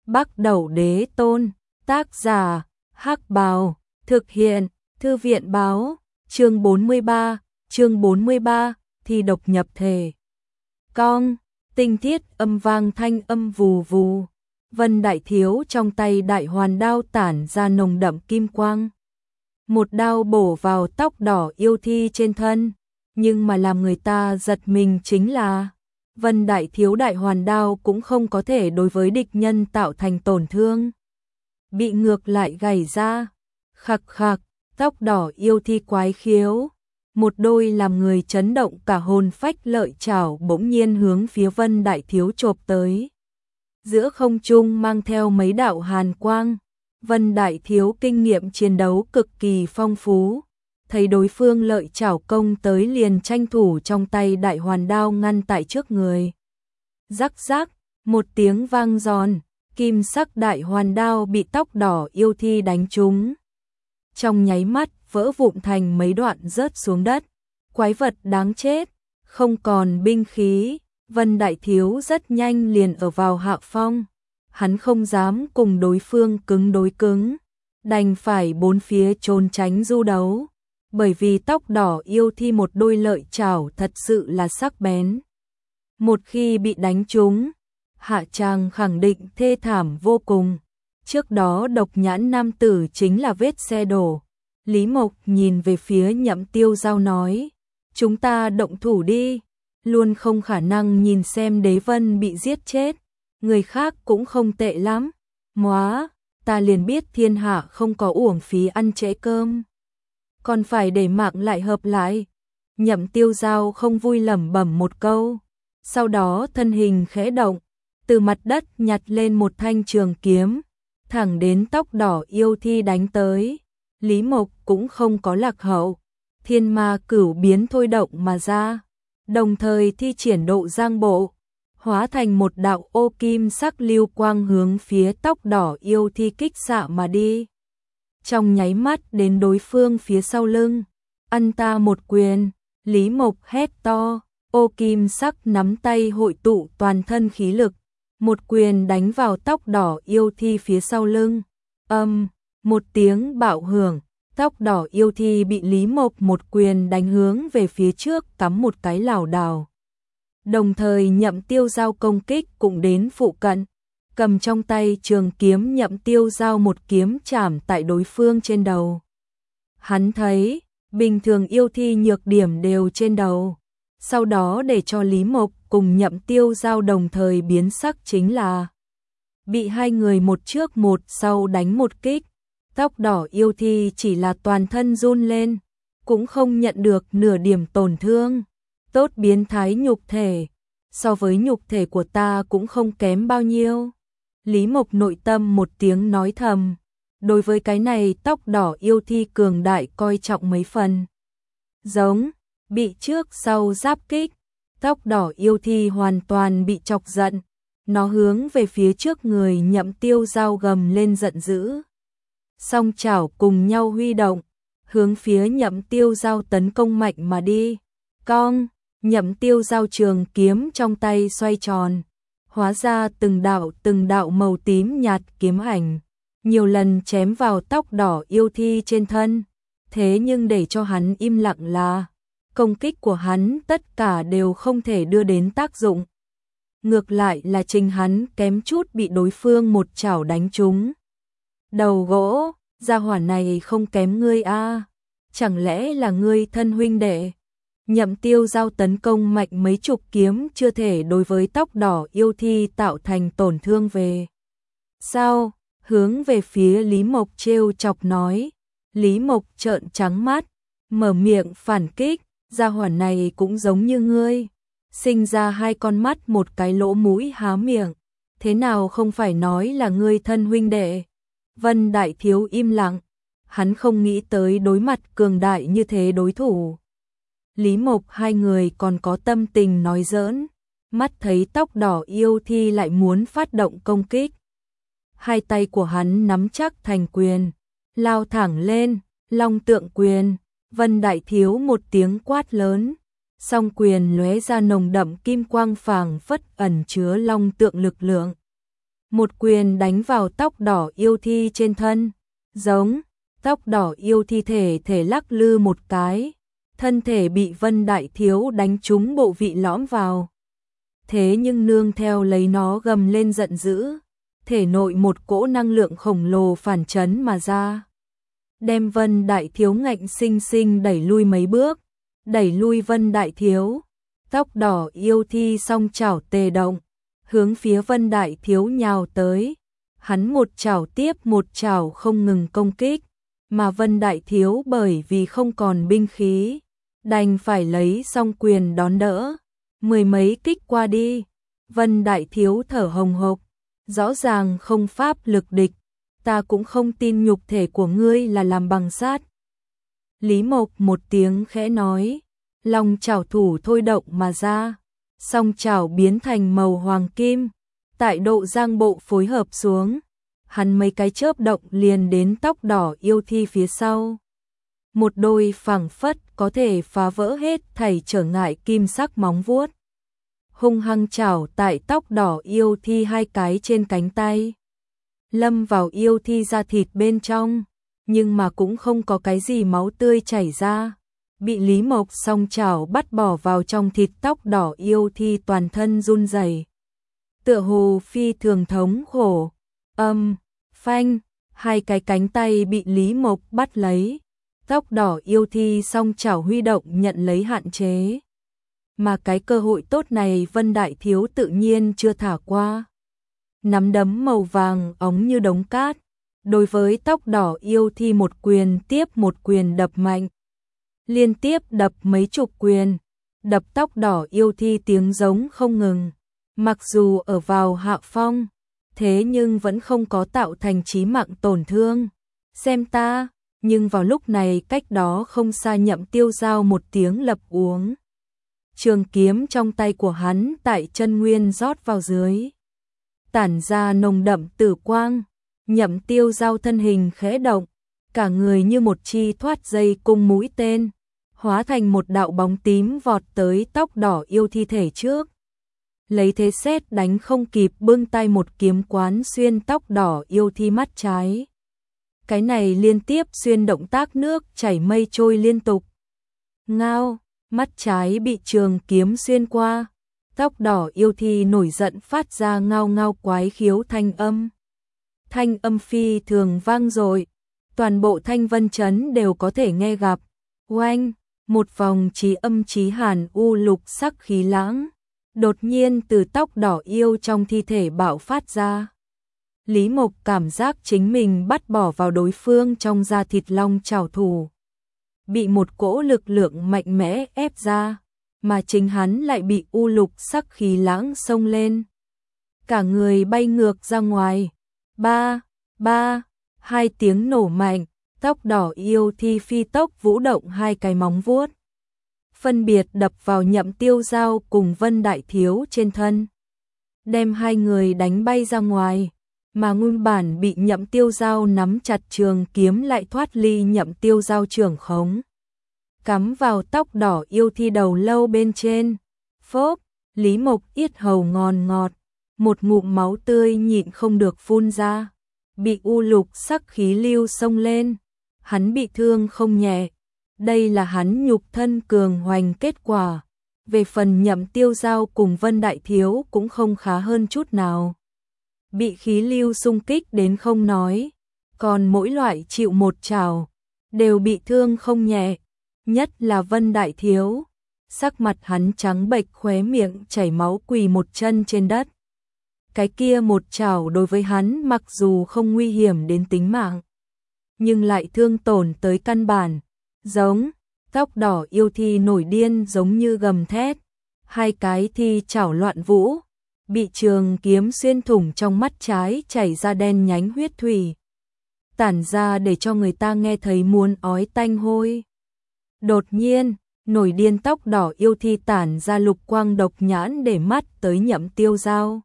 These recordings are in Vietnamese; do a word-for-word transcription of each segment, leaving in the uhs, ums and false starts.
Bắc Đẩu Đế Tôn, tác giả, Hắc Bào, thực hiện, Thư viện báo, chương bốn mươi ba, chương bốn mươi ba, thi độc nhập thể. Cong, tinh thiết âm vang thanh âm vù vù, Vân Đại Thiếu trong tay đại hoàn đao tản ra nồng đậm kim quang. Một đao bổ vào tóc đỏ yêu thi trên thân, nhưng mà làm người ta giật mình chính là Vân Đại Thiếu đại hoàn đao cũng không có thể đối với địch nhân tạo thành tổn thương. Bị ngược lại gảy ra, khặc khặc, tóc đỏ yêu thi quái khiếu. Một đôi làm người chấn động cả hồn phách lợi chảo bỗng nhiên hướng phía Vân Đại Thiếu chộp tới. Giữa không trung mang theo mấy đạo hàn quang, Vân Đại Thiếu kinh nghiệm chiến đấu cực kỳ phong phú. Thấy đối phương lợi chảo công tới liền tranh thủ trong tay đại hoàn đao ngăn tại trước người. Rắc rắc, một tiếng vang giòn, kim sắc đại hoàn đao bị tóc đỏ yêu thi đánh trúng. Trong nháy mắt vỡ vụn thành mấy đoạn rớt xuống đất. Quái vật đáng chết, không còn binh khí, Vân Đại Thiếu rất nhanh liền ở vào hạ phong. Hắn không dám cùng đối phương cứng đối cứng, đành phải bốn phía trốn tránh du đấu. Bởi vì tóc đỏ yêu thi một đôi lợi chảo thật sự là sắc bén. Một khi bị đánh trúng, hạ tràng khẳng định thê thảm vô cùng. Trước đó độc nhãn nam tử chính là vết xe đổ. Lý Mộc nhìn về phía Nhậm Tiêu Giao nói, chúng ta động thủ đi, luôn không khả năng nhìn xem Đế Vân bị giết chết, người khác cũng không tệ lắm. Móa, ta liền biết thiên hạ không có uổng phí ăn trễ cơm, còn phải để mạng lại hợp lại. Nhậm Tiêu Giao không vui lẩm bẩm một câu, sau đó thân hình khẽ động, từ mặt đất nhặt lên một thanh trường kiếm, thẳng đến tóc đỏ yêu thi đánh tới. Lý Mộc cũng không có lạc hậu, thiên ma cửu biến thôi động mà ra, đồng thời thi triển độ giang bộ, hóa thành một đạo ô kim sắc lưu quang hướng phía tóc đỏ yêu thi kích xạ mà đi. Trong nháy mắt đến đối phương phía sau lưng, ăn ta một quyền, Lý Mộc hét to, ô kim sắc nắm tay hội tụ toàn thân khí lực, một quyền đánh vào tóc đỏ yêu thi phía sau lưng. Âm, một tiếng bạo hưởng, tóc đỏ yêu thi bị Lý Mộc một quyền đánh hướng về phía trước cắm một cái lảo đảo. Đồng thời Nhậm Tiêu Giao công kích cũng đến phụ cận, cầm trong tay trường kiếm Nhậm Tiêu Giao một kiếm chảm tại đối phương trên đầu. Hắn thấy, bình thường yêu thi nhược điểm đều trên đầu, sau đó để cho Lý Mộc cùng Nhậm Tiêu Giao đồng thời biến sắc chính là bị hai người một trước một sau đánh một kích. Tóc đỏ yêu thi chỉ là toàn thân run lên, cũng không nhận được nửa điểm tổn thương. Tốt biến thái nhục thể, so với nhục thể của ta cũng không kém bao nhiêu. Lý Mộc nội tâm một tiếng nói thầm, đối với cái này tóc đỏ yêu thi cường đại coi trọng mấy phần. Giống, bị trước sau giáp kích, tóc đỏ yêu thi hoàn toàn bị chọc giận, nó hướng về phía trước người Nhậm Tiêu Giao gầm lên giận dữ. Song chảo cùng nhau huy động, hướng phía Nhậm Tiêu Giao tấn công mạnh mà đi. Cong, Nhậm Tiêu Giao trường kiếm trong tay xoay tròn, hóa ra từng đạo từng đạo màu tím nhạt kiếm ảnh, nhiều lần chém vào tóc đỏ yêu thi trên thân. Thế nhưng để cho hắn im lặng là, công kích của hắn tất cả đều không thể đưa đến tác dụng. Ngược lại là chính hắn kém chút bị đối phương một chảo đánh trúng. Đầu gỗ, gia hỏa này không kém ngươi a, à. Chẳng lẽ là ngươi thân huynh đệ? Nhậm Tiêu Giao tấn công mạnh mấy chục kiếm chưa thể đối với tóc đỏ yêu thi tạo thành tổn thương về. Sao? Hướng về phía Lý Mộc trêu chọc nói. Lý Mộc trợn trắng mắt, mở miệng phản kích, gia hỏa này cũng giống như ngươi, sinh ra hai con mắt một cái lỗ mũi há miệng, thế nào không phải nói là ngươi thân huynh đệ? Vân Đại Thiếu im lặng, hắn không nghĩ tới đối mặt cường đại như thế đối thủ. Lý Mộc hai người còn có tâm tình nói giỡn, mắt thấy tóc đỏ yêu thi lại muốn phát động công kích. Hai tay của hắn nắm chắc thành quyền, lao thẳng lên, long tượng quyền. Vân Đại Thiếu một tiếng quát lớn, song quyền lóe ra nồng đậm kim quang phảng phất ẩn chứa long tượng lực lượng. một quyền đánh vào tóc đỏ yêu thi trên thân, giống, tóc đỏ yêu thi thể thể lắc lư một cái, thân thể bị Vân Đại Thiếu đánh trúng bộ vị lõm vào. Thế nhưng nương theo lấy nó gầm lên giận dữ, thể nội một cỗ năng lượng khổng lồ phản chấn mà ra, đem Vân Đại Thiếu ngạnh sinh sinh đẩy lui mấy bước, đẩy lui Vân Đại Thiếu. Tóc đỏ yêu thi song chảo tề động, hướng phía Vân Đại Thiếu nhào tới. Hắn một chảo tiếp một chảo không ngừng công kích, mà Vân Đại Thiếu bởi vì không còn binh khí, đành phải lấy song quyền đón đỡ. Mười mấy kích qua đi, Vân Đại Thiếu thở hồng hộc, rõ ràng không pháp lực địch, ta cũng không tin nhục thể của ngươi là làm bằng sắt. Lý Mộc một tiếng khẽ nói, long chảo thủ thôi động mà ra, song chảo biến thành màu hoàng kim, tại độ giang bộ phối hợp xuống, hắn mấy cái chớp động liền đến tóc đỏ yêu thi phía sau. Một đôi phẳng phất có thể phá vỡ hết thảy trở ngại kim sắc móng vuốt, hung hăng chảo tại tóc đỏ yêu thi hai cái trên cánh tay, lâm vào yêu thi da thịt bên trong, nhưng mà cũng không có cái gì máu tươi chảy ra. Bị Lý Mộc song chảo bắt bỏ vào trong thịt, tóc đỏ yêu thi toàn thân run rẩy, tựa hồ phi thường thống khổ. Âm, phanh, hai cái cánh tay bị Lý Mộc bắt lấy, tóc đỏ yêu thi song chảo huy động nhận lấy hạn chế. Mà cái cơ hội tốt này Vân Đại Thiếu tự nhiên chưa thả qua. Nắm đấm màu vàng óng như đống cát, đối với tóc đỏ yêu thi một quyền tiếp một quyền đập mạnh. Liên tiếp đập mấy chục quyền, đập tóc đỏ yêu thi tiếng giống không ngừng. Mặc dù ở vào hạ phong, thế nhưng vẫn không có tạo thành chí mạng tổn thương. Xem ta, nhưng vào lúc này cách đó không xa Nhậm Tiêu Giao một tiếng lập uống. Trường kiếm trong tay của hắn tại chân nguyên rót vào dưới, tản ra nồng đậm tử quang. Nhậm Tiêu Giao thân hình khẽ động, cả người như một chi thoát dây cung mũi tên, hóa thành một đạo bóng tím vọt tới tóc đỏ yêu thi thể trước. Lấy thế xét đánh không kịp, bưng tay một kiếm quán xuyên tóc đỏ yêu thi mắt trái. Cái này liên tiếp xuyên động tác nước chảy mây trôi liên tục. Ngao, mắt trái bị trường kiếm xuyên qua, tóc đỏ yêu thi nổi giận phát ra ngao ngao quái khiếu thanh âm. Thanh âm phi thường vang dội, toàn bộ Thanh Vân Trấn đều có thể nghe gặp. Oanh, một vòng chí âm chí hàn u lục sắc khí lãng đột nhiên từ tóc đỏ yêu trong thi thể bạo phát ra. Lý Mộc cảm giác chính mình bắt bỏ vào đối phương trong da thịt long chảo thủ, bị một cỗ lực lượng mạnh mẽ ép ra, mà chính hắn lại bị u lục sắc khí lãng xông lên, cả người bay ngược ra ngoài. Ba, ba, hai tiếng nổ mạnh, tóc đỏ yêu thi phi tốc vũ động hai cái móng vuốt, phân biệt đập vào Nhậm Tiêu Giao cùng Vân Đại Thiếu trên thân, đem hai người đánh bay ra ngoài, mà nguyên bản bị Nhậm Tiêu Giao nắm chặt trường kiếm lại thoát ly Nhậm Tiêu Giao trưởng khống, cắm vào tóc đỏ yêu thi đầu lâu bên trên. Phốp, Lý Mộc yết hầu ngòn ngọt, một ngụm máu tươi nhịn không được phun ra, bị u lục sắc khí lưu xông lên, hắn bị thương không nhẹ. Đây là hắn nhục thân cường hoành kết quả. Về phần Nhậm Tiêu Giao cùng Vân Đại Thiếu cũng không khá hơn chút nào, bị khí lưu xung kích đến không nói, còn mỗi loại chịu một chảo đều bị thương không nhẹ, nhất là Vân Đại Thiếu, sắc mặt hắn trắng bệch, khóe miệng chảy máu, quỳ một chân trên đất. Cái kia một chảo đối với hắn mặc dù không nguy hiểm đến tính mạng, nhưng lại thương tổn tới căn bản. Giống, tóc đỏ yêu thi nổi điên giống như gầm thét, hai cái thi chảo loạn vũ, bị trường kiếm xuyên thủng trong mắt trái chảy ra đen nhánh huyết thủy, tản ra để cho người ta nghe thấy muốn ói tanh hôi. Đột nhiên, nổi điên tóc đỏ yêu thi tản ra lục quang độc nhãn để mắt tới Nhậm Tiêu Giao.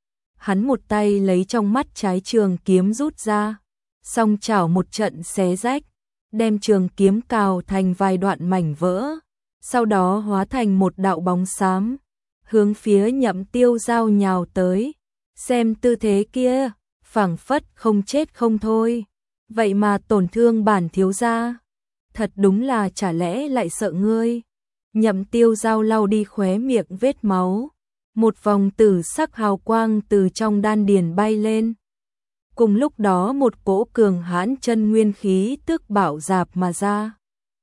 Hắn một tay lấy trong mắt trái trường kiếm rút ra, song chảo một trận xé rách, đem trường kiếm cào thành vài đoạn mảnh vỡ, sau đó hóa thành một đạo bóng xám, hướng phía Nhậm Tiêu Giao nhào tới. Xem tư thế kia, phảng phất không chết không thôi. Vậy mà tổn thương bản thiếu gia. Thật đúng là chả lẽ lại sợ ngươi. Nhậm Tiêu Dao lau đi khóe miệng vết máu. Một vòng tử sắc hào quang từ trong đan điền bay lên. Cùng lúc đó một cỗ cường hãn chân nguyên khí tức bạo dạp mà ra.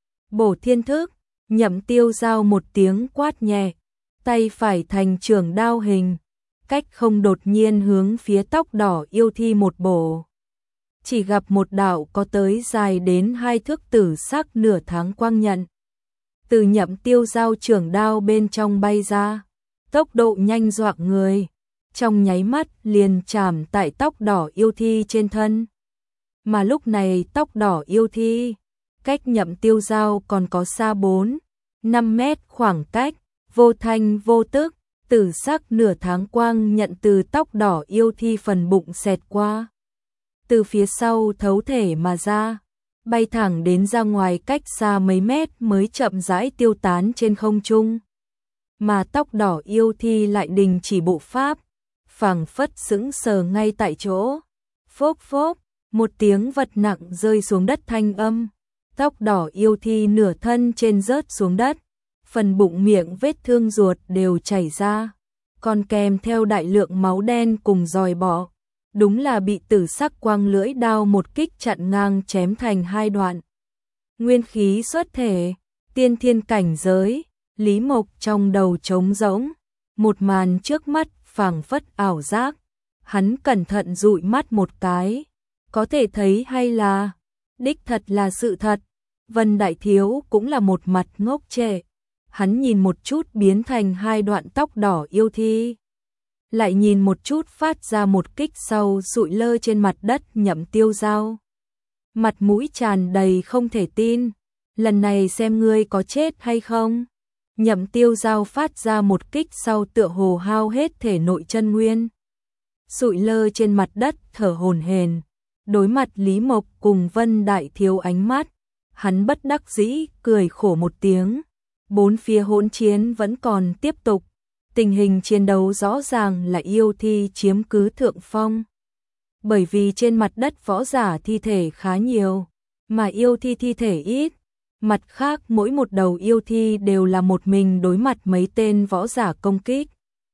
Bổ thiên thức, Nhậm Tiêu Dao một tiếng quát nhẹ, tay phải thành trường đao hình, cách không đột nhiên hướng phía tóc đỏ yêu thi một bổ. Chỉ gặp một đạo có tới dài đến hai thước tử sắc nửa tháng quang nhận. Từ Nhậm Tiêu Dao trường đao bên trong bay ra, tốc độ nhanh dọa người, trong nháy mắt liền chạm tại tóc đỏ yêu thi trên thân. Mà lúc này tóc đỏ yêu thi, cách Nhậm Tiêu Dao còn có xa bốn, năm mét khoảng cách, vô thanh vô tức, tử sắc nửa tháng quang nhận từ tóc đỏ yêu thi phần bụng xẹt qua. Từ phía sau thấu thể mà ra, bay thẳng đến ra ngoài cách xa mấy mét mới chậm rãi tiêu tán trên không trung. Mà tóc đỏ yêu thi lại đình chỉ bộ pháp, phảng phất sững sờ ngay tại chỗ. Phốc phốc, một tiếng vật nặng rơi xuống đất thanh âm. Tóc đỏ yêu thi nửa thân trên rớt xuống đất, phần bụng miệng vết thương ruột đều chảy ra, còn kèm theo đại lượng máu đen cùng dòi bọ. Đúng là bị tử sắc quang lưỡi đao một kích chặn ngang chém thành hai đoạn. Nguyên khí xuất thể, tiên thiên cảnh giới, Lý Mộc trong đầu trống rỗng, một màn trước mắt phảng phất ảo giác. Hắn cẩn thận dụi mắt một cái, có thể thấy hay là đích thật là sự thật. Vân Đại Thiếu cũng là một mặt ngốc trệ, hắn nhìn một chút biến thành hai đoạn tóc đỏ yêu thi, lại nhìn một chút phát ra một kích sau sụi lơ trên mặt đất Nhậm Tiêu Dao. Mặt mũi tràn đầy không thể tin, lần này xem ngươi có chết hay không. Nhậm Tiêu Dao phát ra một kích sau tựa hồ hao hết thể nội chân nguyên. Sụi lơ trên mặt đất thở hổn hển, đối mặt Lý Mộc cùng Vân Đại Thiếu ánh mắt, hắn bất đắc dĩ cười khổ một tiếng. Bốn phía hỗn chiến vẫn còn tiếp tục. Tình hình chiến đấu rõ ràng là yêu thi chiếm cứ thượng phong. Bởi vì trên mặt đất võ giả thi thể khá nhiều, mà yêu thi thi thể ít. Mặt khác mỗi một đầu yêu thi đều là một mình đối mặt mấy tên võ giả công kích.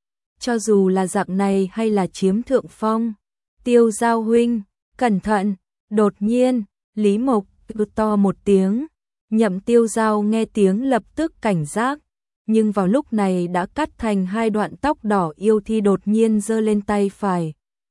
Cho dù là dạng này hay là chiếm thượng phong. Tiêu Dao huynh, cẩn thận, đột nhiên, Lý Mộc cứ to một tiếng. Nhậm Tiêu Dao nghe tiếng lập tức cảnh giác. Nhưng vào lúc này đã cắt thành hai đoạn tóc đỏ yêu thi đột nhiên giơ lên tay phải.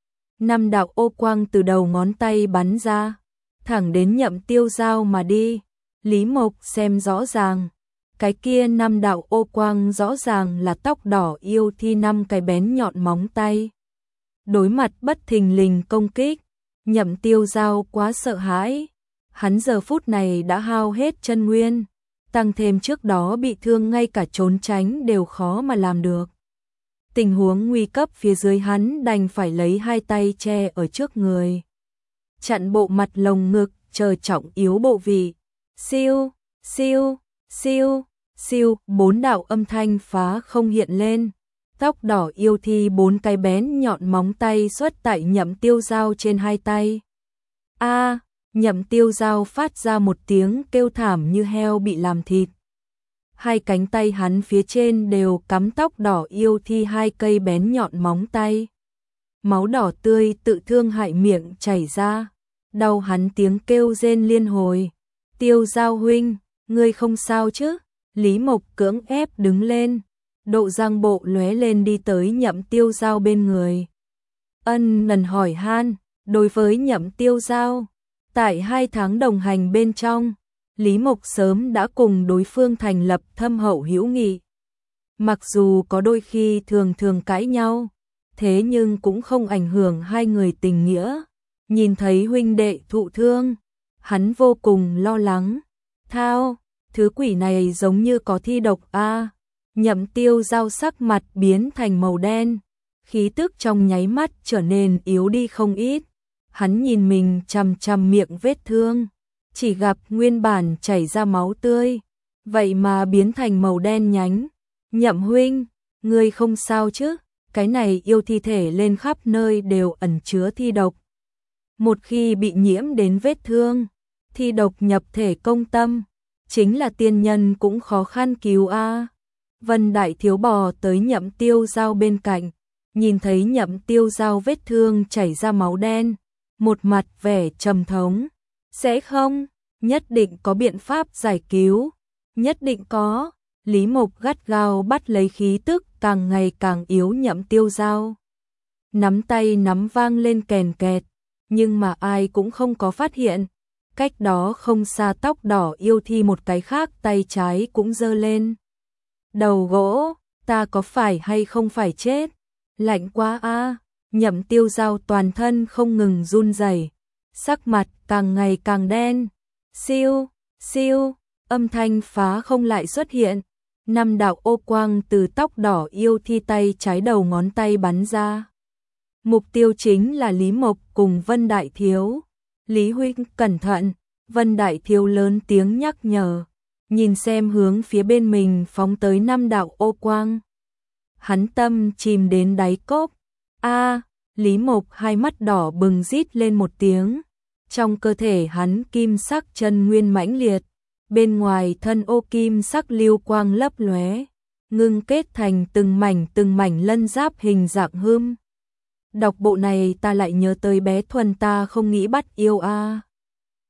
Năm đạo ô quang từ đầu ngón tay bắn ra, thẳng đến Nhậm Tiêu Dao mà đi. Lý Mộc xem rõ ràng, cái kia năm đạo ô quang rõ ràng là tóc đỏ yêu thi năm cái bén nhọn móng tay. Đối mặt bất thình lình công kích, Nhậm Tiêu Dao quá sợ hãi. Hắn giờ phút này đã hao hết chân nguyên, tăng thêm trước đó bị thương ngay cả trốn tránh đều khó mà làm được. Tình huống nguy cấp phía dưới hắn đành phải lấy hai tay che ở trước người, chặn bộ mặt lồng ngực, chờ trọng yếu bộ vị. Siêu, siêu, siêu, siêu, bốn đạo âm thanh phá không hiện lên. Tóc đỏ yêu thi bốn cái bén nhọn móng tay xuất tại Nhậm Tiêu Dao trên hai tay. A, Nhậm Tiêu Dao phát ra một tiếng kêu thảm như heo bị làm thịt. Hai cánh tay hắn phía trên đều cắm tóc đỏ yêu thi hai cây bén nhọn móng tay. Máu đỏ tươi tự thương hại miệng chảy ra, đau hắn tiếng kêu rên liên hồi. Tiêu Dao huynh, ngươi không sao chứ? Lý Mộc cưỡng ép đứng lên, độ răng bộ lóe lên đi tới Nhậm Tiêu Dao bên người. Ân nần hỏi han, đối với Nhậm Tiêu Dao, tại hai tháng đồng hành bên trong, Lý Mộc sớm đã cùng đối phương thành lập thâm hậu hữu nghị. Mặc dù có đôi khi thường thường cãi nhau, thế nhưng cũng không ảnh hưởng hai người tình nghĩa. Nhìn thấy huynh đệ thụ thương, hắn vô cùng lo lắng. Thao, thứ quỷ này giống như có thi độc a. Nhậm Tiêu Dao sắc mặt biến thành màu đen, khí tức trong nháy mắt trở nên yếu đi không ít. Hắn nhìn mình chằm chằm miệng vết thương, chỉ gặp nguyên bản chảy ra máu tươi, vậy mà biến thành màu đen nhánh. Nhậm huynh, ngươi không sao chứ? cái này yêu thi thể lên khắp nơi đều ẩn chứa thi độc. Một khi bị nhiễm đến vết thương, thi độc nhập thể công tâm, chính là tiên nhân cũng khó khăn cứu a. Vân Đại Thiếu bò tới Nhậm Tiêu Giao bên cạnh, nhìn thấy Nhậm Tiêu Giao vết thương chảy ra máu đen, một mặt vẻ trầm thống. Sẽ không, nhất định có biện pháp giải cứu, nhất định có. Lý Mộc gắt gao bắt lấy khí tức càng ngày càng yếu Nhậm Tiêu Giao. Nắm tay nắm vang lên kèn kẹt, nhưng mà ai cũng không có phát hiện. Cách đó không xa tóc đỏ yêu thi một cái khác tay trái cũng giơ lên. Đầu gỗ, ta có phải hay không phải chết? Lạnh quá a. Nhậm Tiêu Giao toàn thân không ngừng run rẩy, sắc mặt càng ngày càng đen. Siêu, siêu, âm thanh phá không lại xuất hiện. Năm đạo ô quang từ tóc đỏ yêu thi tay trái đầu ngón tay bắn ra. Mục tiêu chính là Lý Mộc cùng Vân Đại Thiếu. Lý huynh cẩn thận, Vân Đại Thiếu lớn tiếng nhắc nhở, nhìn xem hướng phía bên mình phóng tới năm đạo ô quang. Hắn tâm chìm đến đáy cốc. A, Lý Mộc hai mắt đỏ bừng rít lên một tiếng. Trong cơ thể hắn kim sắc chân nguyên mãnh liệt, bên ngoài thân ô kim sắc lưu quang lấp lóe, ngưng kết thành từng mảnh từng mảnh lân giáp hình dạng hươm. Đọc bộ này ta lại nhớ tới bé Thuần ta không nghĩ bắt yêu a.